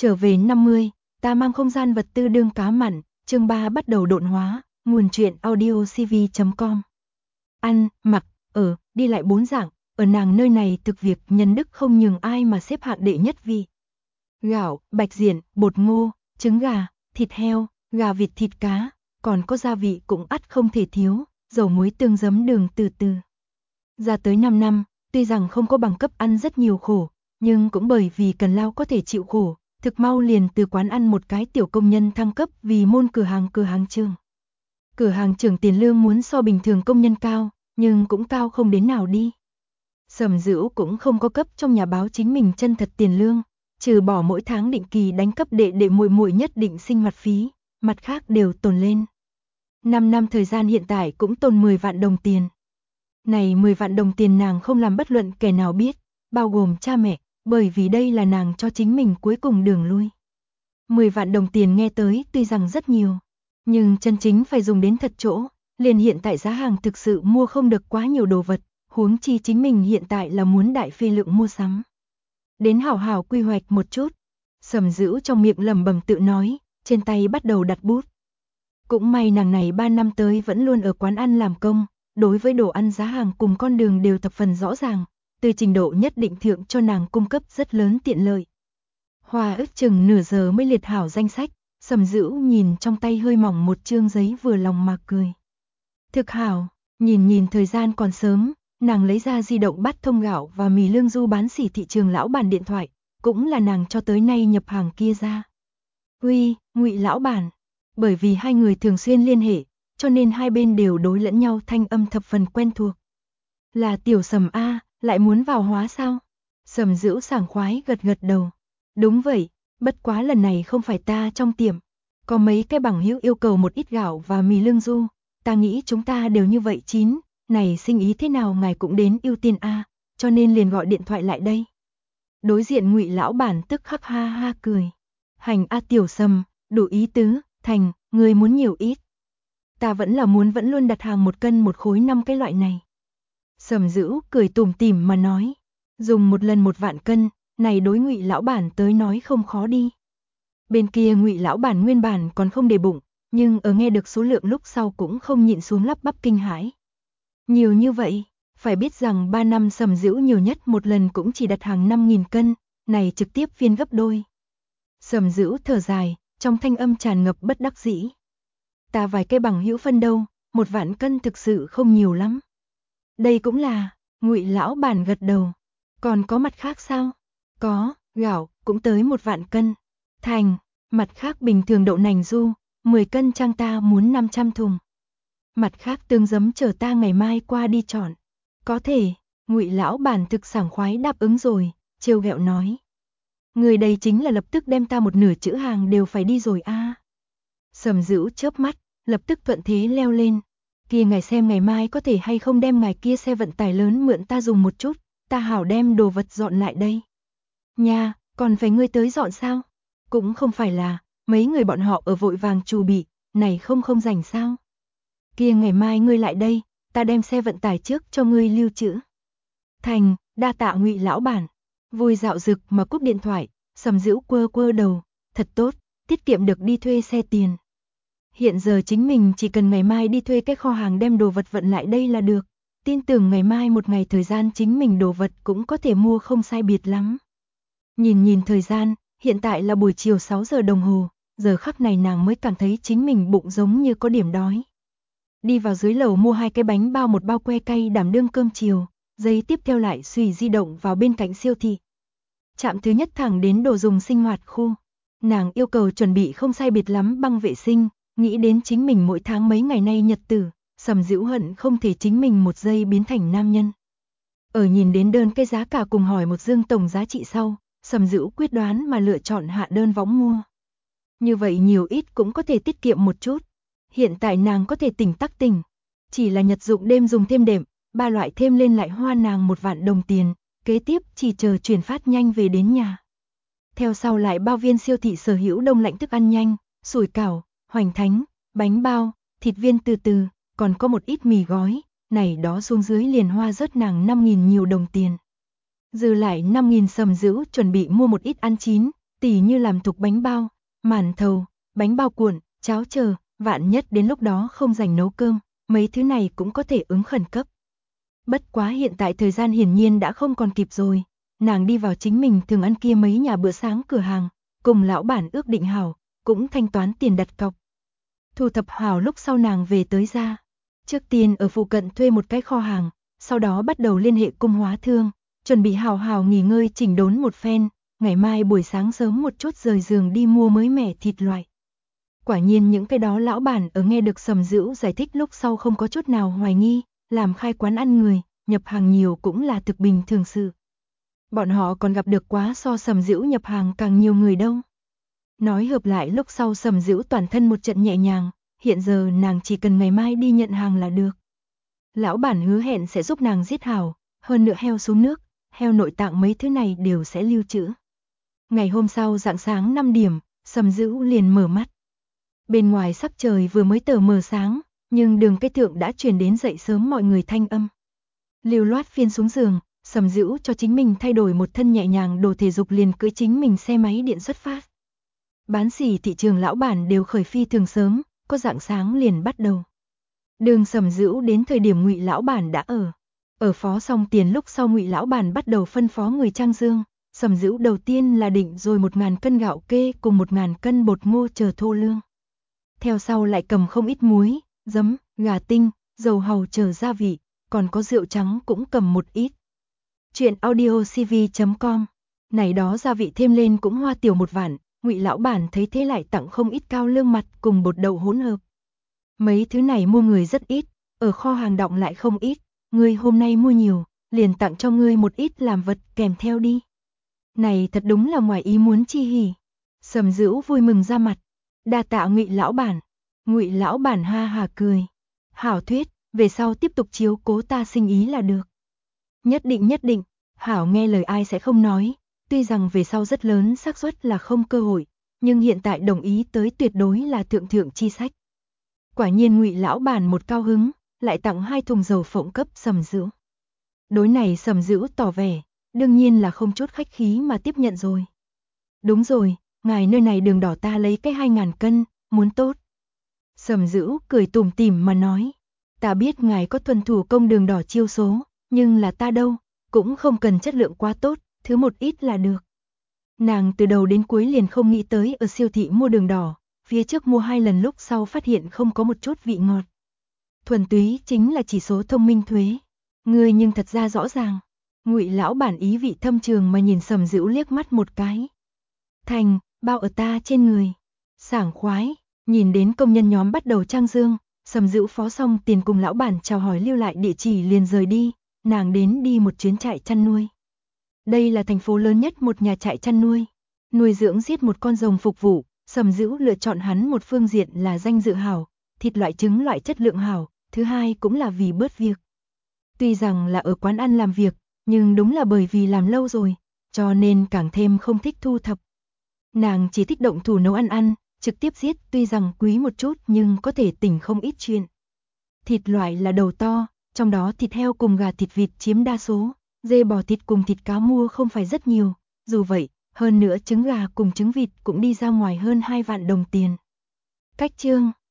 Trở về 50, ta mang không gian vật tư đương cá mặn, chương 3 bắt đầu độn hóa, nguồn truyện audiocv.com. Ăn, mặc, ở, đi lại 4 dạng, ở nàng nơi này thực việc nhân đức không nhường ai mà xếp hạng đệ nhất vị. Gạo, bạch diện, bột ngô, trứng gà, thịt heo, gà vịt thịt cá, còn có gia vị cũng ắt không thể thiếu, dầu muối tương giấm đường từ từ. Ra tới 5 năm, tuy rằng không có bằng cấp ăn rất nhiều khổ, nhưng cũng bởi vì cần lao có thể chịu khổ, thực mau liền từ quán ăn một cái tiểu công nhân thăng cấp vì môn cửa hàng trưởng. Cửa hàng trưởng tiền lương muốn so bình thường công nhân cao, nhưng cũng cao không đến nào đi. Sầm Dữu cũng không có cấp trong nhà báo chính mình chân thật tiền lương, trừ bỏ mỗi tháng định kỳ đánh cấp đệ muội muội nhất định sinh hoạt phí, mặt khác đều tồn lên. 5 năm thời gian hiện tại cũng tồn 10 vạn đồng tiền. Này 10 vạn đồng tiền nàng không làm bất luận kẻ nào biết, bao gồm cha mẹ, bởi vì đây là nàng cho chính mình cuối cùng đường lui. 10 vạn đồng tiền nghe tới tuy rằng rất nhiều, nhưng chân chính phải dùng đến thật chỗ, liền hiện tại giá hàng thực sự mua không được quá nhiều đồ vật, huống chi chính mình hiện tại là muốn đại phê lượng mua sắm. Đến hảo hảo quy hoạch một chút, Sầm Dữu trong miệng lẩm bẩm tự nói, trên tay bắt đầu đặt bút. Cũng may nàng này 3 năm tới vẫn luôn ở quán ăn làm công, đối với đồ ăn giá hàng cùng con đường đều thập phần rõ ràng, từ trình độ nhất định thượng cho nàng cung cấp rất lớn tiện lợi. Hoa ước chừng nửa giờ mới liệt hảo danh sách, Sầm Dữu nhìn trong tay hơi mỏng một chương giấy vừa lòng mà cười. Thực hảo, nhìn thời gian còn sớm, nàng lấy ra di động bắt thông gạo và mì lương du bán sỉ thị trường lão bản điện thoại, cũng là nàng cho tới nay nhập hàng kia ra. Uy, Ngụy lão bản, bởi vì hai người thường xuyên liên hệ, cho nên hai bên đều đối lẫn nhau thanh âm thập phần quen thuộc. Là tiểu Sầm A, lại muốn vào hóa sao? Sầm Dữu sảng khoái gật đầu. Đúng vậy, bất quá lần này không phải ta trong tiệm. Có mấy cái bằng hữu yêu cầu một ít gạo và mì lương du, ta nghĩ chúng ta đều như vậy chín, này sinh ý thế nào ngài cũng đến ưu tiên A, cho nên liền gọi điện thoại lại đây. Đối diện Ngụy lão bản tức khắc ha ha cười. Hành A tiểu Sầm, đủ ý tứ, thành, người muốn nhiều ít. Ta vẫn luôn đặt hàng 1 cân 1 khối 5 cái loại này. Sầm Dữu cười tủm tỉm mà nói, dùng một lần 1 vạn cân, này đối Ngụy lão bản tới nói không khó đi. Bên kia Ngụy lão bản nguyên bản còn không để bụng, nhưng ở nghe được số lượng lúc sau cũng không nhịn xuống lắp bắp kinh hãi. Nhiều như vậy, phải biết rằng 3 năm Sầm Dữu nhiều nhất một lần cũng chỉ đặt hàng 5.000 cân, này trực tiếp phiên gấp đôi. Sầm Dữu thở dài, trong thanh âm tràn ngập bất đắc dĩ. Ta vài cái bằng hữu phân đâu, 1 vạn cân thực sự không nhiều lắm. Đây cũng là, Ngụy lão bản gật đầu. Còn có mặt khác sao? Có, gạo, cũng tới 1 vạn cân. Thành, mặt khác bình thường đậu nành du, 10 cân trang ta muốn 500 thùng. Mặt khác tương giấm chờ ta ngày mai qua đi chọn. Có thể, Ngụy lão bản thực sảng khoái đáp ứng rồi, trêu ghẹo nói. Người đây chính là lập tức đem ta một nửa chữ hàng đều phải đi rồi a. Sầm Dữu chớp mắt, lập tức thuận thế leo lên. Kia ngài xem ngày mai có thể hay không đem ngài kia xe vận tải lớn mượn ta dùng một chút, ta hảo đem đồ vật dọn lại đây. Nha, còn phải ngươi tới dọn sao? Cũng không phải là, mấy người bọn họ ở vội vàng chuẩn bị, này không rảnh sao? Kia ngày mai ngươi lại đây, ta đem xe vận tải trước cho ngươi lưu trữ. Thành, đa tạ Ngụy lão bản. Vui dạo dực mà cúp điện thoại, Sầm Dữu quơ đầu, thật tốt, tiết kiệm được đi thuê xe tiền. Hiện giờ chính mình chỉ cần ngày mai đi thuê cái kho hàng đem đồ vật vận lại đây là được, tin tưởng ngày mai một ngày thời gian chính mình đồ vật cũng có thể mua không sai biệt lắm. Nhìn thời gian, hiện tại là buổi chiều 6 giờ đồng hồ, giờ khắc này nàng mới cảm thấy chính mình bụng giống như có điểm đói. Đi vào dưới lầu mua 2 cái bánh bao một bao que cay đảm đương cơm chiều, giây tiếp theo lại xùy di động vào bên cạnh siêu thị. Trạm thứ nhất thẳng đến đồ dùng sinh hoạt khu. Nàng yêu cầu chuẩn bị không sai biệt lắm băng vệ sinh, nghĩ đến chính mình mỗi tháng mấy ngày nay nhật tử, Sầm Dữu hận không thể chính mình một giây biến thành nam nhân. Ở nhìn đến đơn cái giá cả cùng hỏi một dương tổng giá trị sau, Sầm Dữu quyết đoán mà lựa chọn hạ đơn võng mua. Như vậy nhiều ít cũng có thể tiết kiệm một chút. Hiện tại nàng có thể tỉnh tắc tỉnh, chỉ là nhật dụng đêm dùng thêm đệm, 3 loại thêm lên lại hoa nàng 1 vạn đồng tiền, kế tiếp chỉ chờ chuyển phát nhanh về đến nhà. Theo sau lại bao viên siêu thị sở hữu đông lạnh thức ăn nhanh, sủi cảo, hoành thánh, bánh bao, thịt viên từ từ, còn có một ít mì gói, này đó xuống dưới liền hoa rớt nàng 5.000 nhiều đồng tiền. Dư lại 5.000 Sầm Dữu chuẩn bị mua một ít ăn chín, Tỉ như làm thục bánh bao, màn thầu, bánh bao cuộn, cháo chờ, vạn nhất đến lúc đó không dành nấu cơm, mấy thứ này cũng có thể ứng khẩn cấp. Bất quá hiện tại thời gian hiển nhiên đã không còn kịp rồi, nàng đi vào chính mình thường ăn kia mấy nhà bữa sáng cửa hàng, cùng lão bản ước định hảo, cũng thanh toán tiền đặt cọc. Thu thập hảo lúc sau nàng về tới ra. Trước tiên ở phụ cận thuê một cái kho hàng, sau đó bắt đầu liên hệ cung hóa thương, chuẩn bị hào hào nghỉ ngơi chỉnh đốn một phen, ngày mai buổi sáng sớm một chút rời giường đi mua mới mẻ thịt loại. Quả nhiên những cái đó lão bản ở nghe được Sầm Dữu giải thích lúc sau không có chút nào hoài nghi, làm khai quán ăn người, nhập hàng nhiều cũng là thực bình thường sự. Bọn họ còn gặp được quá so Sầm Dữu nhập hàng càng nhiều người đâu. Nói hợp lại lúc sau Sầm Dữu toàn thân một trận nhẹ nhàng, hiện giờ nàng chỉ cần ngày mai đi nhận hàng là được. Lão bản hứa hẹn sẽ giúp nàng giết hảo, hơn nữa heo xuống nước, heo nội tạng mấy thứ này đều sẽ lưu trữ. Ngày hôm sau rạng sáng 5 điểm, Sầm Dữu liền mở mắt. Bên ngoài sắc trời vừa mới tờ mờ sáng, nhưng đường cái thượng đã truyền đến dậy sớm mọi người thanh âm. Lưu loát phiên xuống giường, Sầm Dữu cho chính mình thay đổi một thân nhẹ nhàng đồ thể dục liền cưỡi chính mình xe máy điện xuất phát. Bán xỉ thị trường lão bản đều khởi phi thường sớm, có rạng sáng liền bắt đầu. Đường Sầm Dữu đến thời điểm Ngụy lão bản đã ở phó xong tiền lúc sau Ngụy lão bản bắt đầu phân phó người trang dương. Sầm Dữu đầu tiên là định rồi 1.000 cân gạo kê cùng 1.000 cân bột ngô chờ thô lương. Theo sau lại cầm không ít muối, giấm, gà tinh, dầu hàu chờ gia vị, còn có rượu trắng cũng cầm một ít. Chuyện audiocv.com. Này đó gia vị thêm lên cũng hoa tiểu một vạn, Ngụy lão bản thấy thế lại tặng không ít cao lương mặt cùng bột đậu hỗn hợp. Mấy thứ này mua người rất ít, ở kho hàng đọng lại không ít, ngươi hôm nay mua nhiều, liền tặng cho ngươi một ít làm vật kèm theo đi. Này thật đúng là ngoài ý muốn chi hỉ. Sầm Dữu vui mừng ra mặt, đa tạ Ngụy lão bản. Ngụy lão bản ha hà cười, hảo thuyết, về sau tiếp tục chiếu cố ta sinh ý là được. Nhất định, hảo nghe lời ai sẽ không nói, tuy rằng về sau rất lớn xác suất là không cơ hội, nhưng hiện tại đồng ý tới tuyệt đối là thượng chi sách. Quả nhiên Ngụy lão bản một cao hứng, lại tặng 2 thùng dầu phộng cấp Sầm Dữu. Đối này Sầm Dữu tỏ vẻ, đương nhiên là không chút khách khí mà tiếp nhận rồi. Đúng rồi, ngài nơi này đường đỏ ta lấy cái 2.000 cân, muốn tốt. Sầm Dữu cười tủm tỉm mà nói, ta biết ngài có thuần thủ công đường đỏ chiêu số, nhưng là ta đâu, cũng không cần chất lượng quá tốt, thứ một ít là được. Nàng từ đầu đến cuối liền không nghĩ tới ở siêu thị mua đường đỏ, phía trước mua 2 lần lúc sau phát hiện không có một chút vị ngọt. Thuần túy chính là chỉ số thông minh thuế. Ngươi nhưng thật ra rõ ràng. Ngụy lão bản ý vị thâm trường mà nhìn Sầm Dữu liếc mắt một cái. Thành, bao ở ta trên người. Sảng khoái, nhìn đến công nhân nhóm bắt đầu trang dương, Sầm Dữu phó xong tiền cùng lão bản chào hỏi lưu lại địa chỉ liền rời đi, nàng đến đi một chuyến trại chăn nuôi. Đây là thành phố lớn nhất một nhà trại chăn nuôi. Nuôi dưỡng giết một con rồng phục vụ, Sầm Dữu lựa chọn hắn một phương diện là danh dự hảo, thịt loại trứng loại chất lượng hảo, thứ hai cũng là vì bớt việc. Tuy rằng là ở quán ăn làm việc, nhưng đúng là bởi vì làm lâu rồi, cho nên càng thêm không thích thu thập. Nàng chỉ thích động thủ nấu ăn, trực tiếp giết tuy rằng quý một chút nhưng có thể tỉnh không ít chuyện. Thịt loại là đầu to, trong đó thịt heo cùng gà thịt vịt chiếm đa số, dê bò thịt cùng thịt cá mua không phải rất nhiều, dù vậy, hơn nữa trứng gà cùng trứng vịt cũng đi ra ngoài hơn 2 vạn đồng tiền. Cách chương